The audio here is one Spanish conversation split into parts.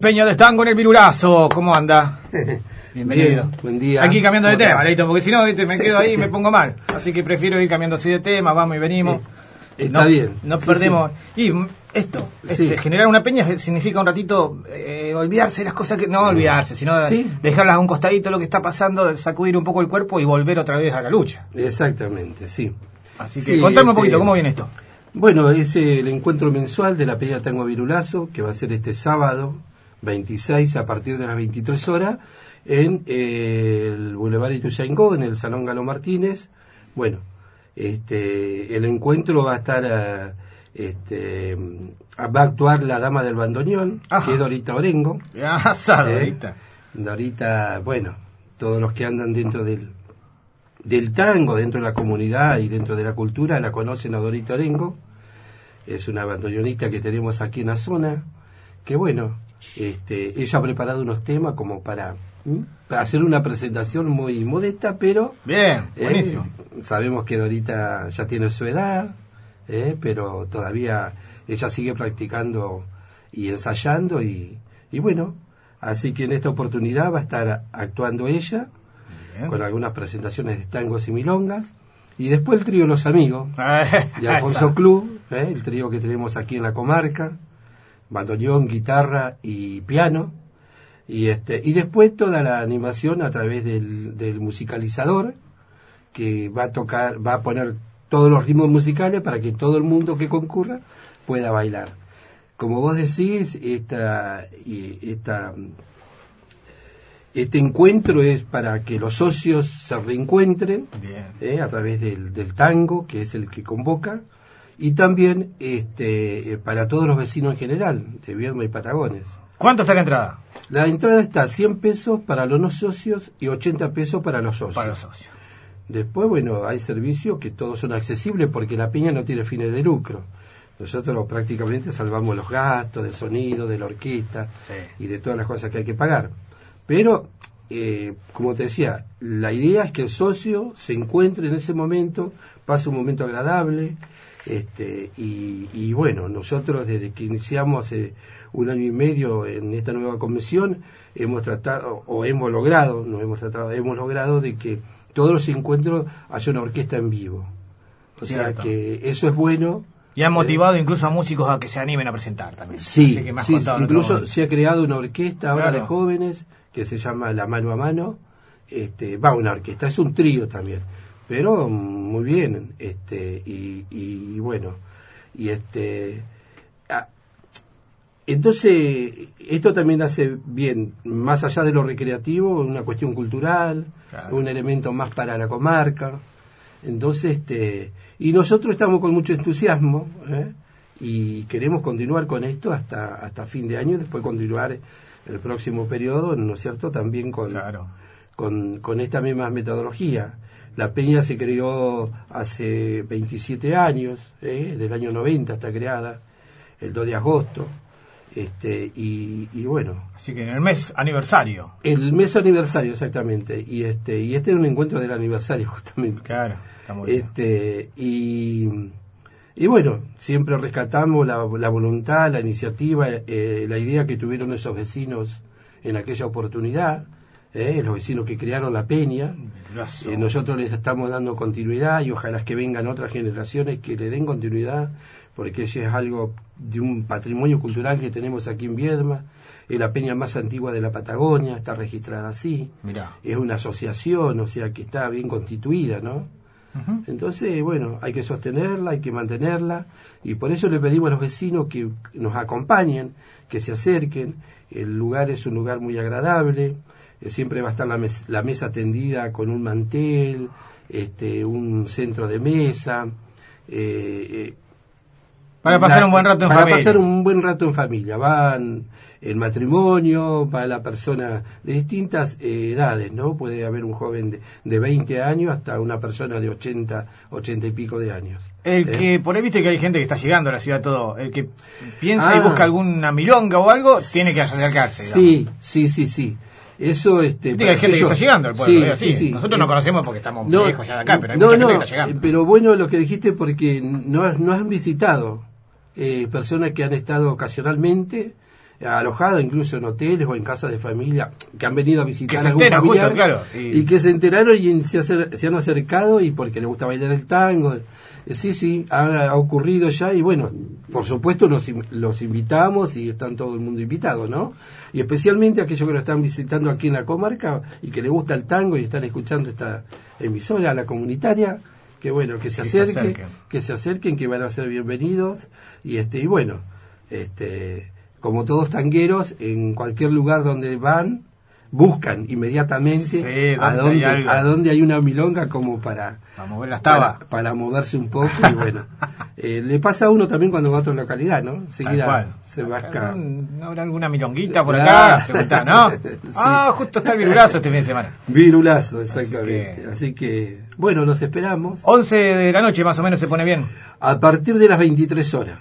Peña de Tango en el Virulazo, ¿cómo anda? Bienvenido. Bien, buen día. Aquí cambiando de tema, Leito, porque si no, ¿viste? Me quedo ahí y me pongo mal. Así que prefiero ir cambiando así de tema, vamos y venimos. Está bien. No Sí, perdemos. Sí. Y esto, Sí. generar una peña significa un ratito olvidarse de las cosas que... No olvidarse, sino dejarlas a un costadito lo que está pasando, sacudir un poco el cuerpo y volver otra vez a la lucha. Exactamente, sí. Así que contame un poquito, ¿cómo viene esto? Bueno, es el encuentro mensual de la Peña Tango Virulazo, que va a ser este sábado 26 a partir de las 23 horas en el Boulevard Ituzaingó, en el Salón Galo Martínez. Bueno, el encuentro va a estar, va a actuar la dama del bandoneón, que es Dorita Orengo. Dorita, bueno, todos los que andan dentro del tango, dentro de la comunidad y dentro de la cultura, la conocen a Dorita Orengo. Es una bandoneonista que tenemos aquí en la zona, que bueno, ella ha preparado unos temas como para hacer una presentación muy modesta, pero bien, buenísimo. Sabemos que Dorita ya tiene su edad, pero todavía ella sigue practicando y ensayando y bueno, así que en esta oportunidad va a estar actuando ella bien, con algunas presentaciones de tangos y milongas, y después el trío Los Amigos de Alfonso Club, el trío que tenemos aquí en la comarca, bandoneón, guitarra y piano, y después toda la animación a través del musicalizador, que va a poner todos los ritmos musicales para que todo el mundo que concurra pueda bailar. Como vos decís, este encuentro es para que los socios se reencuentren a través del tango, que es el que convoca, y también para todos los vecinos en general, de Viedma y Patagones. ¿Cuánto está la entrada? La entrada está 100 pesos para los no socios y 80 pesos para los socios. Para los socios. Después, bueno, hay servicios que todos son accesibles porque la peña no tiene fines de lucro. Nosotros prácticamente salvamos los gastos del sonido, de la orquesta y de todas las cosas que hay que pagar. Pero, como te decía, la idea es que el socio se encuentre en ese momento, pase un momento agradable, y bueno, nosotros desde que iniciamos hace 1 año y medio en esta nueva convención, hemos logrado de que todos los encuentros haya una orquesta en vivo. O sea que eso es bueno. Y han motivado incluso a músicos a que se animen a presentar también. Sí, incluso se ha creado una orquesta ahora de jóvenes que se llama La Mano a Mano. Va una orquesta, es un trío también, pero muy bien, y bueno, entonces esto también hace bien, más allá de lo recreativo, una cuestión cultural, un elemento más para la comarca. Entonces, y nosotros estamos con mucho entusiasmo, y queremos continuar con esto hasta fin de año, después continuar el próximo periodo, ¿no es cierto?, también con esta misma metodología. La peña se creó hace 27 años, del año 90 está creada, el 2 de agosto, y bueno. Así que en el mes aniversario. El mes aniversario, exactamente, y este es un encuentro del aniversario, justamente. Claro, está muy bien. Y bueno, siempre rescatamos la voluntad, la iniciativa, la idea que tuvieron esos vecinos en aquella oportunidad, los vecinos que crearon la peña. Nosotros les estamos dando continuidad y ojalá que vengan otras generaciones que le den continuidad, porque eso es algo de un patrimonio cultural que tenemos aquí en Viedma. Es la peña más antigua de la Patagonia, está registrada así. Mirá. Es una asociación, o sea que está bien constituida, ¿no? Entonces, bueno, hay que sostenerla, hay que mantenerla, y por eso le pedimos a los vecinos que nos acompañen, que se acerquen. El lugar es un lugar muy agradable, siempre va a estar la mesa tendida con un mantel, un centro de mesa, para pasar un buen rato en familia. Para pasar un buen rato en familia. Van el matrimonio, va la persona de distintas edades, ¿no? Puede haber un joven de 20 años hasta una persona de 80 y pico de años. El que, por ahí viste que hay gente que está llegando a la ciudad todo, el que piensa y busca alguna milonga o algo, tiene que acercarse, digamos. Sí. Eso, hay gente que está llegando al pueblo, sí. Nosotros no conocemos porque estamos lejos ya de acá, pero hay mucha gente que está llegando. Pero bueno lo que dijiste, porque no han visitado personas que han estado ocasionalmente alojado incluso en hoteles o en casas de familia que han venido a visitar a algún familiar, justo, claro, y que se enteraron y se han acercado y porque les gusta bailar el tango. Sí, ha ocurrido ya y bueno, por supuesto los invitamos y están todo el mundo invitado, ¿no? Y especialmente aquellos que lo están visitando aquí en la comarca y que les gusta el tango y están escuchando esta emisora, la comunitaria, que bueno, que se acerquen, que van a ser bienvenidos y bueno, como todos tangueros, en cualquier lugar donde van, buscan inmediatamente a dónde hay una milonga como para mover las tabas, para moverse un poco y bueno, le pasa a uno también cuando va a otra localidad, ¿no? Enseguida se vasca. ¿No habrá alguna milonguita por acá? ¿No? Sí. Justo está el virulazo este fin de semana. Virulazo, exactamente. Así que bueno, los esperamos. 11 de la noche más o menos se pone bien. A partir de las 23 horas,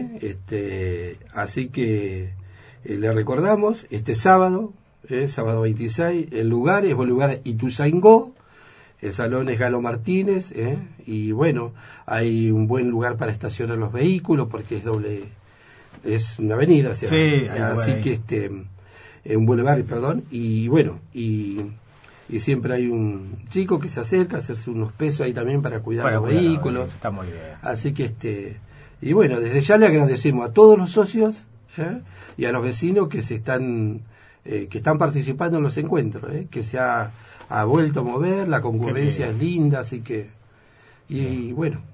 así que le recordamos, este sábado, sábado 26, el lugar es Bolívar Ituzaingó, el salón es Galo Martínez, y bueno, hay un buen lugar para estacionar los vehículos porque es una avenida, así que un boulevard, perdón, y bueno, y siempre hay un chico que se acerca a hacerse unos pesos ahí también para cuidar los vehículos. Está muy bien. Así que y bueno, desde ya le agradecemos a todos los socios y a los vecinos que están participando en los encuentros, que se ha vuelto a mover, la concurrencia es linda, así que y bueno,